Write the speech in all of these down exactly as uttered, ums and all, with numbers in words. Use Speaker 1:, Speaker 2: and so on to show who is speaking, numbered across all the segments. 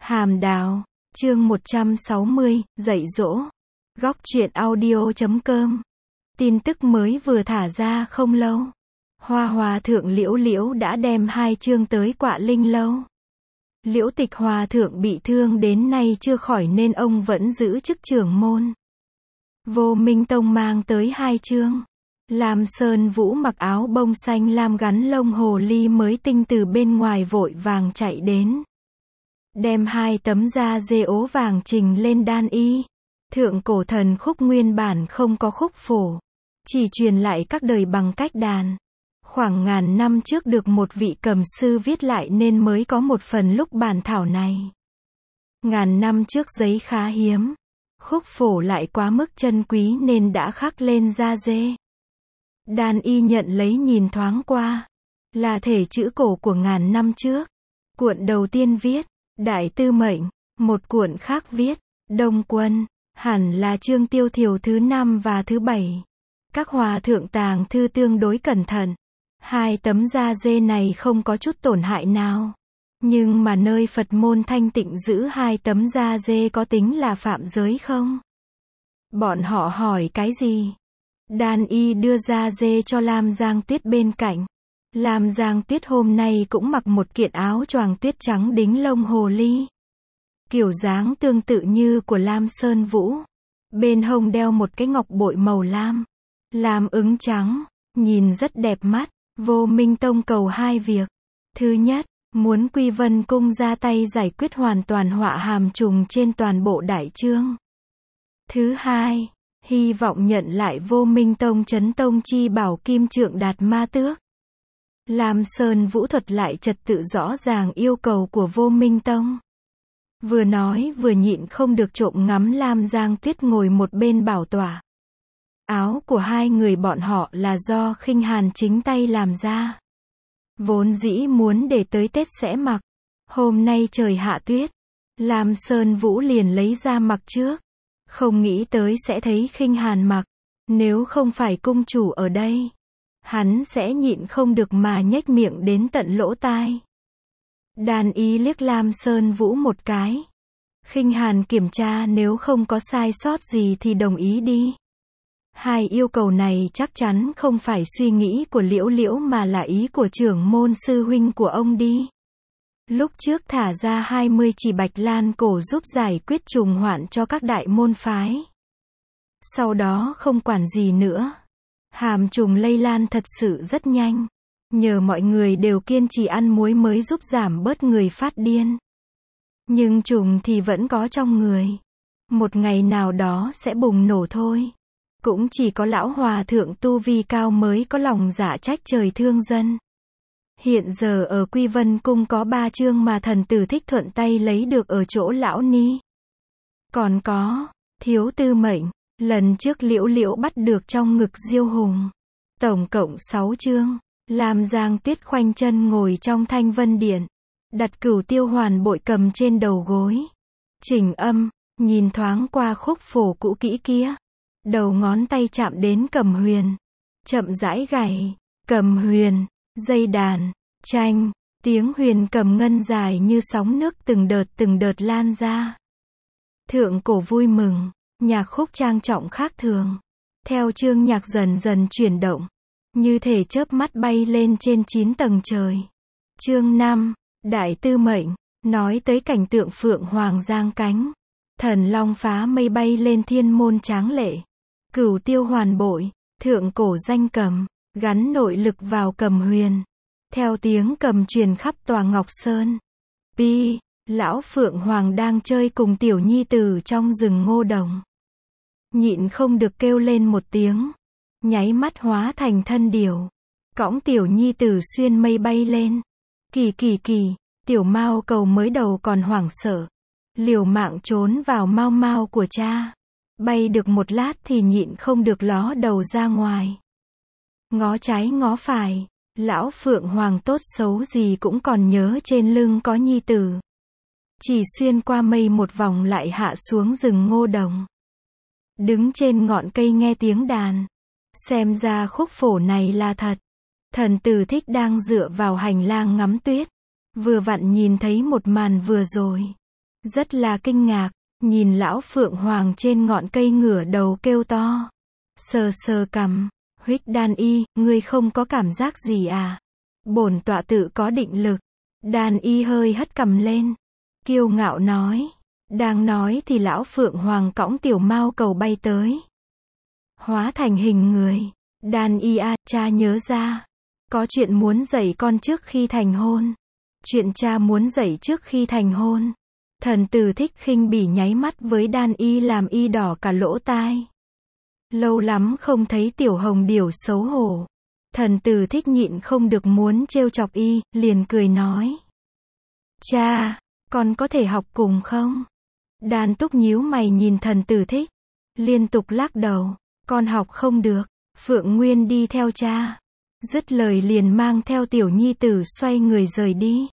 Speaker 1: Hàm Đào, chương một trăm sáu mươi, dạy dỗ. Góc truyện audio chấm com. Tin tức mới vừa thả ra không lâu. Hoa Hòa Thượng Liễu Liễu đã đem hai chương tới Quạ Linh Lâu. Liễu Tịch Hòa Thượng bị thương đến nay chưa khỏi nên ông vẫn giữ chức trưởng môn. Vô Minh Tông mang tới hai chương. Lam Sơn Vũ mặc áo bông xanh lam gắn lông hồ ly mới tinh từ bên ngoài vội vàng chạy đến. Đem hai tấm da dê ố vàng trình lên đan y. Thượng cổ thần khúc nguyên bản không có khúc phổ. Chỉ truyền lại các đời bằng cách đàn. Khoảng ngàn năm trước được một vị cầm sư viết lại nên mới có một phần lúc bản thảo này. Ngàn năm trước giấy khá hiếm. Khúc phổ lại quá mức chân quý nên đã khắc lên da dê. Đan y nhận lấy nhìn thoáng qua. Là thể chữ cổ của ngàn năm trước. Cuộn đầu tiên viết Đại Tư Mệnh, một cuộn khác viết Đông Quân, hẳn là chương tiêu thiểu thứ năm và thứ bảy. Các hòa thượng tàng thư tương đối cẩn thận. Hai tấm da dê này không có chút tổn hại nào. Nhưng mà nơi Phật môn thanh tịnh giữ hai tấm da dê có tính là phạm giới không? Bọn họ hỏi cái gì? Đan y đưa da dê cho Lam Giang Tuyết bên cạnh. Lam Giang Tuyết hôm nay cũng mặc một kiện áo choàng tuyết trắng đính lông hồ ly. Kiểu dáng tương tự như của Lam Sơn Vũ. Bên hông đeo một cái ngọc bội màu lam. Lam ứng trắng, nhìn rất đẹp mắt. Vô Minh Tông cầu hai việc. Thứ nhất, muốn Quy Vân Cung ra tay giải quyết hoàn toàn họa hàm trùng trên toàn bộ đại chương. Thứ hai, hy vọng nhận lại Vô Minh Tông Chấn Tông chi bảo Kim Trượng Đạt Ma Tước. Lam Sơn Vũ thuật lại trật tự rõ ràng yêu cầu của Vô Minh Tông. Vừa nói vừa nhịn không được trộm ngắm Lam Giang Tuyết ngồi một bên bảo tỏa. Áo của hai người bọn họ là do Khinh Hàn chính tay làm ra. Vốn dĩ muốn để tới Tết sẽ mặc. Hôm nay trời hạ tuyết. Lam Sơn Vũ liền lấy ra mặc trước. Không nghĩ tới sẽ thấy Khinh Hàn mặc. Nếu không phải cung chủ ở đây, hắn sẽ nhịn không được mà nhếch miệng đến tận lỗ tai. Đan y liếc Lam Sơn Vũ một cái. Khinh Hàn kiểm tra nếu không có sai sót gì thì đồng ý đi. Hai yêu cầu này chắc chắn không phải suy nghĩ của Liễu Liễu mà là ý của trưởng môn sư huynh của ông đi. Lúc trước thả ra hai mươi chỉ bạch lan cổ giúp giải quyết trùng hoạn cho các đại môn phái. Sau đó không quản gì nữa. Hàm trùng lây lan thật sự rất nhanh. Nhờ mọi người đều kiên trì ăn muối mới giúp giảm bớt người phát điên. Nhưng trùng thì vẫn có trong người. Một ngày nào đó sẽ bùng nổ thôi. Cũng chỉ có lão hòa thượng tu vi cao mới có lòng dạ trách trời thương dân. Hiện giờ ở Quy Vân Cung có ba chương mà thần tử thích thuận tay lấy được ở chỗ lão ni. Còn có Thiếu Tư Mệnh, lần trước Liễu Liễu bắt được trong ngực Diêu Hùng. Tổng cộng sáu chương. Lam Giang Tuyết khoanh chân ngồi trong Thanh Vân Điện. Đặt Cửu Tiêu Hoàn bội cầm trên đầu gối. Chỉnh âm, nhìn thoáng qua khúc phổ cũ kỹ kia. Đầu ngón tay chạm đến cầm huyền. Chậm rãi gảy. Cầm huyền, dây đàn, tranh, tiếng huyền cầm ngân dài như sóng nước từng đợt từng đợt lan ra. Thượng cổ vui mừng, nhạc khúc trang trọng khác thường. Theo chương nhạc dần dần chuyển động. Như thể chớp mắt bay lên trên chín tầng trời. Chương năm, Đại Tư Mệnh, nói tới cảnh tượng Phượng Hoàng giang cánh. Thần long phá mây bay lên thiên môn tráng lệ. Cửu Tiêu Hoàn bội, thượng cổ danh cầm, gắn nội lực vào cầm huyền. Theo tiếng cầm truyền khắp tòa Ngọc Sơn. Pi, lão Phượng Hoàng đang chơi cùng tiểu nhi tử trong rừng ngô đồng. Nhịn không được kêu lên một tiếng. Nháy mắt hóa thành thân điểu. Cõng tiểu nhi tử xuyên mây bay lên. Kỳ kỳ kỳ, tiểu mao cầu mới đầu còn hoảng sợ. Liều mạng trốn vào mau mau của cha. Bay được một lát thì nhịn không được ló đầu ra ngoài. Ngó trái ngó phải, lão Phượng Hoàng tốt xấu gì cũng còn nhớ trên lưng có nhi tử. Chỉ xuyên qua mây một vòng lại hạ xuống rừng ngô đồng. Đứng trên ngọn cây nghe tiếng đàn. Xem ra khúc phổ này là thật. Thần tử thích đang dựa vào hành lang ngắm tuyết. Vừa vặn nhìn thấy một màn vừa rồi. rất là kinh ngạc, nhìn lão Phượng Hoàng trên ngọn cây ngửa đầu kêu to. Sờ sờ cằm, huých Đan Y, ngươi không có cảm giác gì à? Bổn tọa tự có định lực. Đan Y hơi hất cằm lên, kiêu ngạo nói. Đang nói thì lão Phượng Hoàng cõng tiểu mao cầu bay tới. Hóa thành hình người. Đan Y a, cha nhớ ra. Có chuyện muốn dạy con trước khi thành hôn. Chuyện cha muốn dạy trước khi thành hôn. Thần Tử Thích khinh bỉ nháy mắt với Đan Y làm y đỏ cả lỗ tai. Lâu lắm không thấy tiểu hồng điểu xấu hổ. Thần Tử Thích nhịn không được muốn trêu chọc y, liền cười nói. Cha, con có thể học cùng không? Đan Túc nhíu mày nhìn Thần Tử Thích. Liên tục lắc đầu. Con học không được. Phượng Nguyên đi theo cha. Dứt lời liền mang theo tiểu nhi tử xoay người rời đi.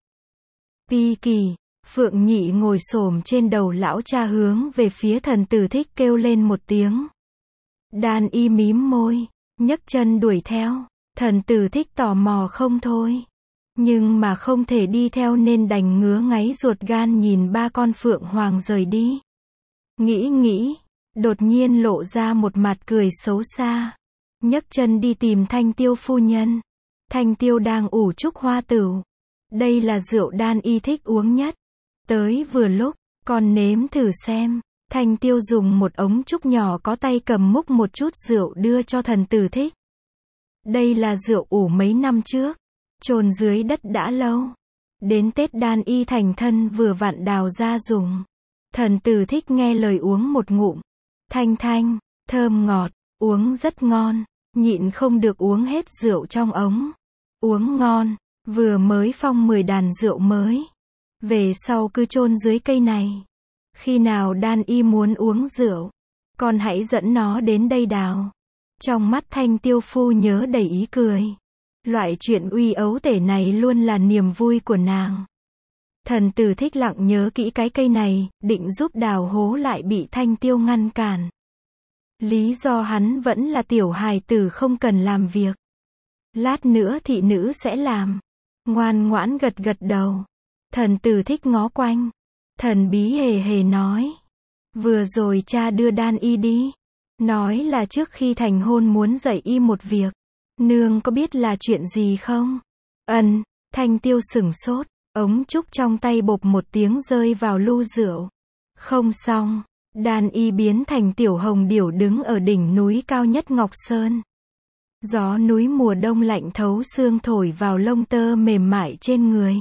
Speaker 1: Pi kỳ. Phượng Nhị ngồi xổm trên đầu lão cha hướng về phía Thần Tử Thích kêu lên một tiếng. Đan Y mím môi, nhấc chân đuổi theo. Thần Tử Thích tò mò không thôi. Nhưng mà không thể đi theo nên đành ngứa ngáy ruột gan nhìn ba con Phượng Hoàng rời đi. Nghĩ nghĩ, đột nhiên lộ ra một mặt cười xấu xa. Nhấc chân đi tìm Thanh Tiêu phu nhân. Thanh Tiêu đang ủ trúc hoa tửu. Đây là rượu Đan Y thích uống nhất. Tới vừa lúc, con nếm thử xem. Thanh Tiêu dùng một ống trúc nhỏ có tay cầm múc một chút rượu đưa cho Thần Tử Thích. Đây là rượu ủ mấy năm trước, chôn dưới đất đã lâu. Đến Tết Đan Y thành thân vừa vặn đào ra dùng. Thần Tử Thích nghe lời uống một ngụm. Thanh thanh, thơm ngọt, uống rất ngon, nhịn không được uống hết rượu trong ống. Uống ngon, vừa mới phong mười đàn rượu mới. Về sau cứ chôn dưới cây này. Khi nào Đan Y muốn uống rượu, con hãy dẫn nó đến đây đào. Trong mắt Thanh Tiêu phu nhớ đầy ý cười. Loại chuyện uy ấu tể này luôn là niềm vui của nàng. Thần Tử Thích lặng nhớ kỹ cái cây này, định giúp đào hố lại bị Thanh Tiêu ngăn cản. Lý do hắn vẫn là tiểu hài tử không cần làm việc. Lát nữa thị nữ sẽ làm. Ngoan ngoãn gật gật đầu. Thần Tử Thích ngó quanh. Thần bí hề hề nói. Vừa rồi cha đưa Đan Y đi. Nói là trước khi thành hôn muốn dạy y một việc. Nương có biết là chuyện gì không? Ân, Thanh Tiêu sửng sốt. Ống trúc trong tay bộp một tiếng rơi vào lu rượu. Không xong. Đan Y biến thành tiểu hồng điểu đứng ở đỉnh núi cao nhất Ngọc Sơn. Gió núi mùa đông lạnh thấu xương thổi vào lông tơ mềm mại trên người.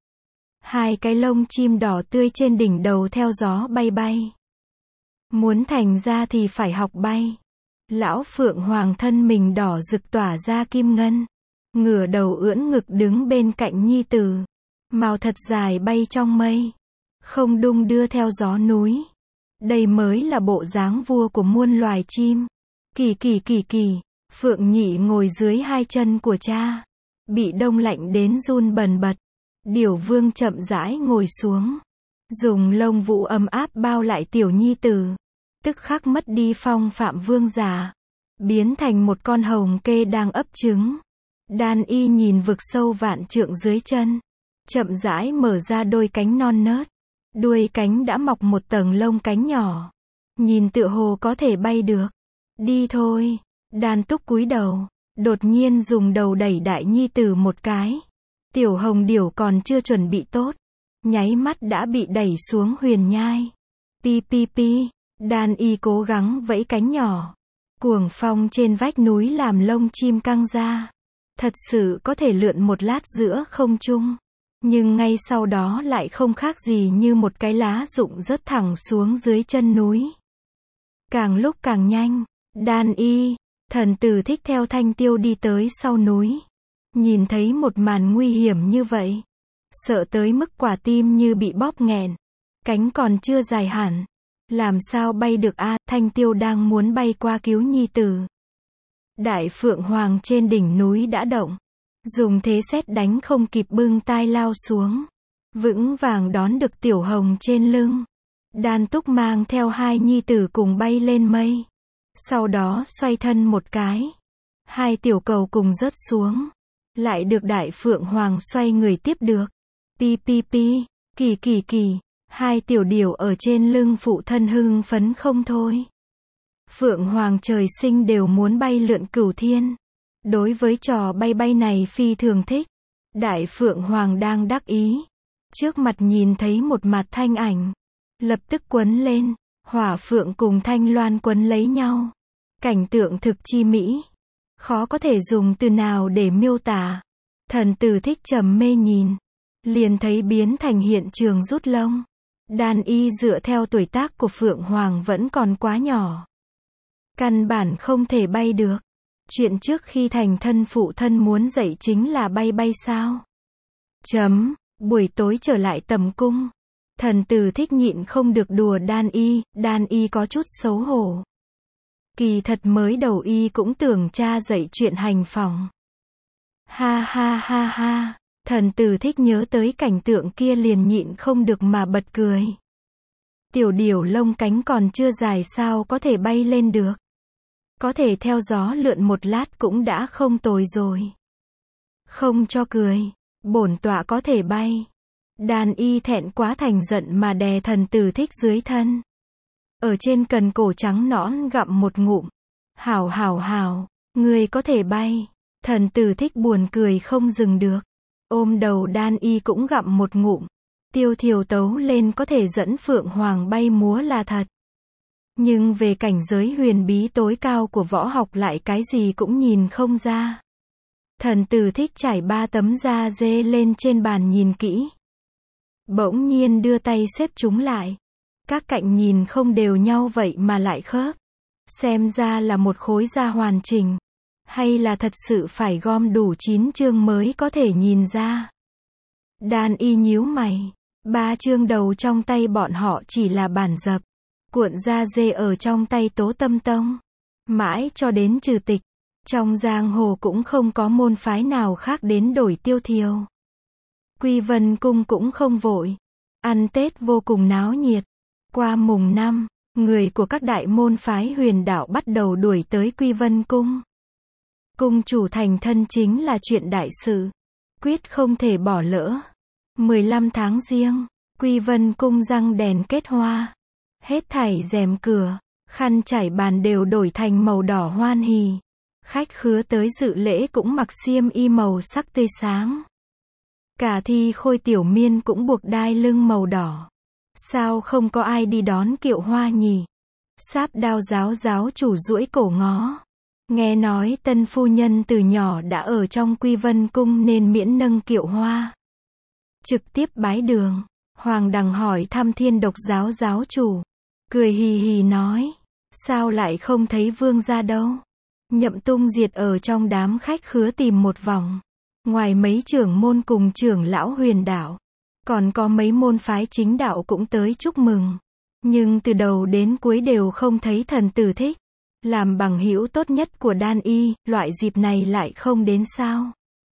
Speaker 1: Hai cái lông chim đỏ tươi trên đỉnh đầu theo gió bay bay. Muốn thành ra thì phải học bay. Lão Phượng Hoàng thân mình đỏ rực tỏa ra kim ngân. Ngửa đầu ưỡn ngực đứng bên cạnh nhi tử. Mào thật dài bay trong mây. Không đung đưa theo gió núi. Đây mới là bộ dáng vua của muôn loài chim. Kỳ kỳ kỳ kỳ. Phượng Nhị ngồi dưới hai chân của cha. Bị đông lạnh đến run bần bật. Điểu Vương chậm rãi ngồi xuống. Dùng lông vũ ấm áp bao lại tiểu nhi tử. Tức khắc mất đi phong phạm vương giả. Biến thành một con hồng kê đang ấp trứng. Đan Y nhìn vực sâu vạn trượng dưới chân. Chậm rãi mở ra đôi cánh non nớt. Đuôi cánh đã mọc một tầng lông cánh nhỏ. Nhìn tựa hồ có thể bay được. Đi thôi. Đan Túc cúi đầu. Đột nhiên dùng đầu đẩy đại nhi tử một cái. Tiểu hồng điểu còn chưa chuẩn bị tốt. Nháy mắt đã bị đẩy xuống huyền nhai. Pi pi pi. Đan Y cố gắng vẫy cánh nhỏ. Cuồng phong trên vách núi làm lông chim căng ra. Thật sự có thể lượn một lát giữa không trung. Nhưng ngay sau đó lại không khác gì như một cái lá rụng rớt thẳng xuống dưới chân núi. Càng lúc càng nhanh. Đan Y, Thần Tử Thích theo Thanh Tiêu đi tới sau núi. Nhìn thấy một màn nguy hiểm như vậy. Sợ tới mức quả tim như bị bóp nghẹn. Cánh còn chưa dài hẳn. Làm sao bay được a? À, Thanh Tiêu đang muốn bay qua cứu nhi tử. Đại Phượng Hoàng trên đỉnh núi đã động. Dùng thế sét đánh không kịp bưng tai lao xuống. Vững vàng đón được tiểu hồng trên lưng. Đan Túc mang theo hai nhi tử cùng bay lên mây. Sau đó xoay thân một cái. Hai tiểu cầu cùng rớt xuống. Lại được Đại Phượng Hoàng xoay người tiếp được. Pi pi pi, kỳ kỳ kỳ. Hai tiểu điểu ở trên lưng phụ thân hưng phấn không thôi. Phượng Hoàng trời sinh đều muốn bay lượn cửu thiên. Đối với trò bay bay này phi thường thích. Đại Phượng Hoàng đang đắc ý. Trước mặt nhìn thấy một mặt thanh ảnh. Lập tức quấn lên. Hỏa Phượng cùng Thanh Loan quấn lấy nhau. Cảnh tượng thực chi mỹ. Khó có thể dùng từ nào để miêu tả. Thần tử Thích trầm mê nhìn. Liền thấy biến thành hiện trường rút lông. Đan Y dựa theo tuổi tác của Phượng Hoàng vẫn còn quá nhỏ. Căn bản không thể bay được. Chuyện trước khi thành thân phụ thân muốn dạy chính là bay bay sao? Chấm, buổi tối trở lại tầm cung. Thần tử Thích nhịn không được đùa Đan Y, Đan Y có chút xấu hổ. Kỳ thật mới đầu Y cũng tưởng cha dạy chuyện hành phòng. Ha ha ha ha, thần tử Thích nhớ tới cảnh tượng kia liền nhịn không được mà bật cười. Tiểu điểu lông cánh còn chưa dài sao có thể bay lên được. Có thể theo gió lượn một lát cũng đã không tồi rồi. Không cho cười, bổn tọa có thể bay. Đan Y thẹn quá thành giận mà đè thần tử Thích dưới thân. Ở trên cần cổ trắng nõn gặm một ngụm. Hảo hảo hảo, người có thể bay. Thần tử Thích buồn cười không dừng được. Ôm đầu Đan Y cũng gặm một ngụm. Tiêu Thiều tấu lên có thể dẫn Phượng Hoàng bay múa là thật. Nhưng về cảnh giới huyền bí tối cao của võ học lại cái gì cũng nhìn không ra. Thần tử Thích trải ba tấm da dê lên trên bàn nhìn kỹ. Bỗng nhiên đưa tay xếp chúng lại. Các cạnh nhìn không đều nhau vậy mà lại khớp. Xem ra là một khối da hoàn chỉnh. Hay là thật sự phải gom đủ chín chương mới có thể nhìn ra. Đan Y nhíu mày. Ba chương đầu trong tay bọn họ chỉ là bản dập. Cuộn da dê ở trong tay Tố Tâm Tông. Mãi cho đến trừ tịch. Trong giang hồ cũng không có môn phái nào khác đến đổi Tiêu Thiều. Quy Vân Cung cũng không vội. Ăn Tết vô cùng náo nhiệt. Qua mùng năm, người của các đại môn phái huyền đạo bắt đầu đuổi tới Quy Vân Cung. Cung chủ thành thân chính là chuyện đại sự. Quyết không thể bỏ lỡ. mười lăm tháng Giêng, Quy Vân Cung răng đèn kết hoa. Hết thảy rèm cửa, khăn trải bàn đều đổi thành màu đỏ hoan hỉ. Khách khứa tới dự lễ cũng mặc xiêm y màu sắc tươi sáng. Cả Thi Khôi Tiểu Miên cũng buộc đai lưng màu đỏ. Sao không có ai đi đón kiệu hoa nhỉ? Sáp Đao giáo giáo chủ duỗi cổ ngó. Nghe nói tân phu nhân từ nhỏ đã ở trong Quy Vân Cung nên miễn nâng kiệu hoa. Trực tiếp bái đường. Hoàng Đằng hỏi thăm Thiên Độc giáo giáo chủ. Cười hì hì nói. Sao lại không thấy vương gia đâu? Nhậm Tung Diệt ở trong đám khách khứa tìm một vòng. Ngoài mấy trưởng môn cùng trưởng lão huyền đạo. Còn có mấy môn phái chính đạo cũng tới chúc mừng. Nhưng từ đầu đến cuối đều không thấy thần tử Thích. Làm bằng hữu tốt nhất của Đan Y, loại dịp này lại không đến sao?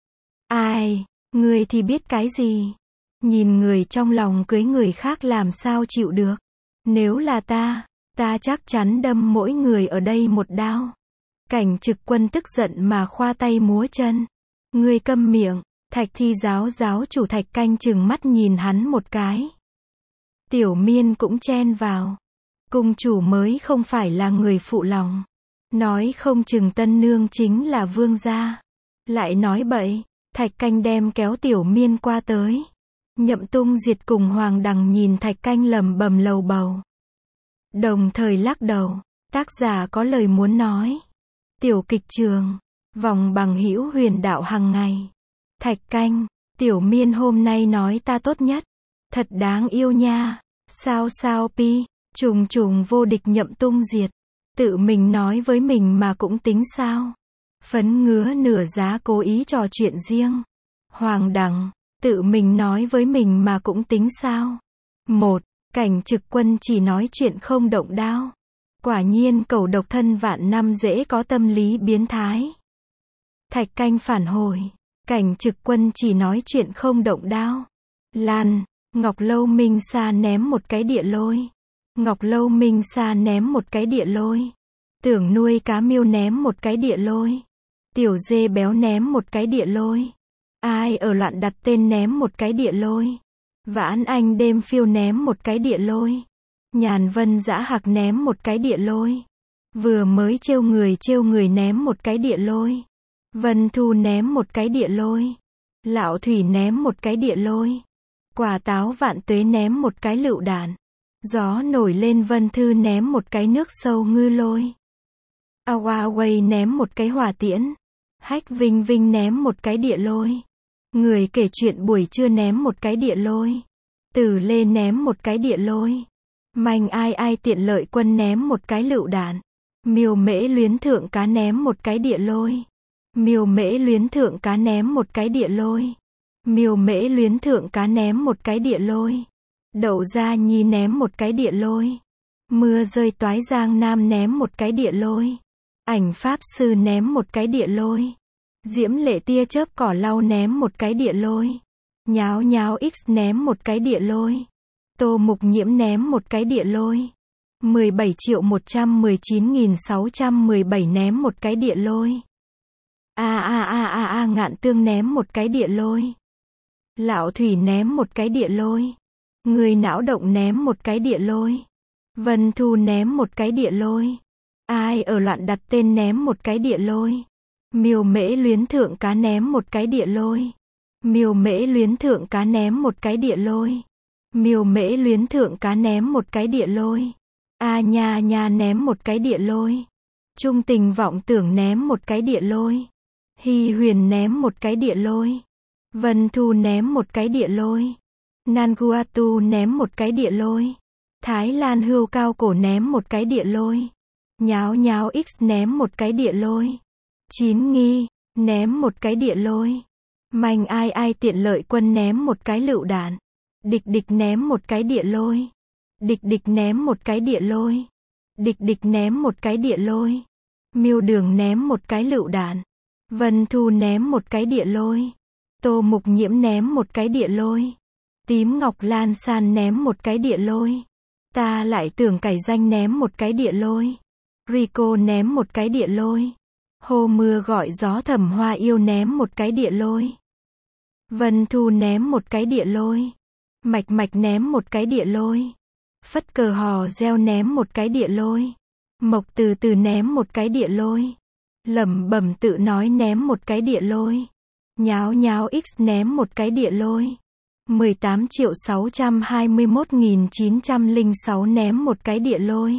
Speaker 1: Ai, người thì biết cái gì? Nhìn người trong lòng cưới người khác làm sao chịu được? Nếu là ta, ta chắc chắn đâm mỗi người ở đây một đao. Cảnh Trực Quân tức giận mà khoa tay múa chân. Ngươi câm miệng. Thạch Thi giáo giáo chủ Thạch Canh trừng mắt nhìn hắn một cái. Tiểu Miên cũng chen vào. Cung chủ mới không phải là người phụ lòng. Nói không chừng tân nương chính là vương gia. Lại nói bậy. Thạch Canh đem kéo Tiểu Miên qua tới. Nhậm Tung Diệt cùng Hoàng Đằng nhìn Thạch Canh lầm bầm lầu bầu. Đồng thời lắc đầu. Tác giả có lời muốn nói. Tiểu kịch trường. Vòng bằng hữu huyền đạo hàng ngày. Thạch Canh, Tiểu Miên hôm nay nói ta tốt nhất. Thật đáng yêu nha. Sao sao pi, trùng trùng vô địch Nhậm Tung Diệt. Tự mình nói với mình mà cũng tính sao. Phấn ngứa nửa giá cố ý trò chuyện riêng. Hoàng Đằng, tự mình nói với mình mà cũng tính sao. Một, Cảnh Trực Quân chỉ nói chuyện không động đao. Quả nhiên cẩu độc thân vạn năm dễ có tâm lý biến thái. Thạch Canh phản hồi. Cảnh Trực Quân chỉ nói chuyện không động đao. Lan, Ngọc Lâu Minh Sa ném một cái địa lôi. Ngọc Lâu Minh Sa ném một cái địa lôi. Tưởng nuôi cá miêu ném một cái địa lôi. Tiểu dê béo ném một cái địa lôi. Ai ở loạn đặt tên ném một cái địa lôi. Vãn Anh đêm phiêu ném một cái địa lôi. Nhàn Vân dã hạc ném một cái địa lôi. Vừa mới trêu người trêu người ném một cái địa lôi. Vân Thu ném một cái địa lôi. Lão Thủy ném một cái địa lôi. Quả táo Vạn Tuế ném một cái lựu đạn. Gió nổi lên Vân Thư ném một cái nước sâu ngư lôi. A Huawei ném một cái hỏa tiễn. Hách Vinh Vinh ném một cái địa lôi. Người kể chuyện buổi trưa ném một cái địa lôi. Tử Lê ném một cái địa lôi. Manh ai ai tiện lợi quân ném một cái lựu đạn. Miêu Mễ luyến thượng cá ném một cái địa lôi. Miêu Mễ luyến thượng cá ném một cái địa lôi. Miêu Mễ luyến thượng cá ném một cái địa lôi. Đậu Gia Nhi ném một cái địa lôi. Mưa rơi toái Giang Nam ném một cái địa lôi. Ảnh Pháp Sư ném một cái địa lôi. Diễm Lệ tia chớp cỏ lau ném một cái địa lôi. Nháo nháo X ném một cái địa lôi. Tô Mục Nhiễm ném một cái địa lôi. mười bảy triệu một trăm mười chín nghìn sáu trăm mười bảy ném một cái địa lôi. A a a a a Ngạn Tương ném một cái địa lôi. Lão Thủy ném một cái địa lôi. Người não động ném một cái địa lôi. Vân Thu ném một cái địa lôi. Ai ở loạn đặt tên ném một cái địa lôi. Miêu Mễ luyến thượng cá ném một cái địa lôi. Miêu Mễ luyến thượng cá ném một cái địa lôi. Miêu Mễ luyến thượng cá ném một cái địa lôi. A nha nha ném một cái địa lôi. Trung Tình Vọng Tưởng ném một cái địa lôi. Hy Huyền ném một cái địa lôi. Vân Thu ném một cái địa lôi. Nanguatu ném một cái địa lôi. Thái Lan Hưu Cao Cổ ném một cái địa lôi. Nháo nháo X ném một cái địa lôi. Chín Nghi ném một cái địa lôi. Manh ai ai tiện lợi quân ném một cái lựu đạn. Địch địch ném một cái địa lôi. Địch địch ném một cái địa lôi. Địch địch ném một cái địa lôi. Miêu Đường ném một cái lựu đạn. Vân Thu ném một cái địa lôi. Tô Mục Nhiễm ném một cái địa lôi. Tím Ngọc Lan San ném một cái địa lôi. Ta lại tưởng cải danh ném một cái địa lôi. Rico ném một cái địa lôi. Hồ Mưa Gọi Gió Thẩm Hoa Yêu ném một cái địa lôi. Vân Thu ném một cái địa lôi. Mạch Mạch ném một cái địa lôi. Phất Cờ Hò Reo ném một cái địa lôi. Mộc Từ Từ ném một cái địa lôi. Lẩm Bẩm Tự Nói ném một cái địa lôi. Nháo nháo X ném một cái địa lôi. mười tám triệu sáu trăm hai mươi mốt nghìn chín trăm lẻ sáu ném một cái địa lôi.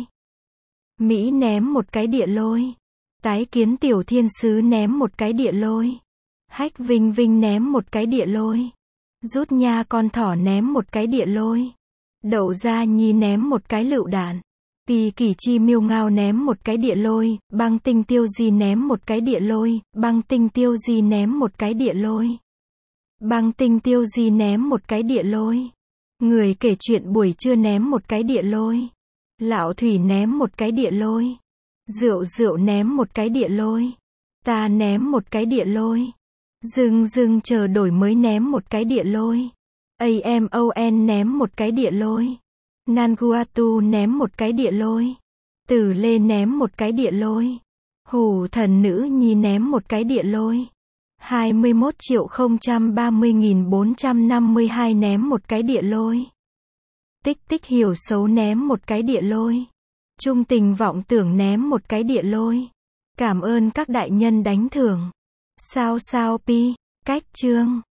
Speaker 1: Mỹ ném một cái địa lôi. Tái Kiến Tiểu Thiên Sứ ném một cái địa lôi. Hách Vinh Vinh ném một cái địa lôi. Rút Nha Con Thỏ ném một cái địa lôi. Đậu Gia Nhi ném một cái lựu đạn. Kỳ Kỳ Chi Miêu Ngao ném một cái địa lôi. Băng Tinh Tiêu Di ném một cái địa lôi. Băng Tinh Tiêu Di ném một cái địa lôi. Băng Tinh Tiêu Di ném một cái địa lôi. Người kể chuyện buổi trưa ném một cái địa lôi. Lão Thủy ném một cái địa lôi. Rượu Rượu ném một cái địa lôi. Ta ném một cái địa lôi. Dừng dừng chờ đổi mới ném một cái địa lôi. Amon ném một cái địa lôi. Nanguatu ném một cái địa lôi. Tử Lê ném một cái địa lôi. Hủ Thần Nữ Nhi ném một cái địa lôi. hai mươi mốt triệu không trăm ba mươi nghìn bốn trăm năm mươi hai ném một cái địa lôi. Tích Tích Hiểu Xấu ném một cái địa lôi. Trung Tình Vọng Tưởng ném một cái địa lôi. Cảm ơn các đại nhân đánh thưởng. Sao sao pi, cách chương.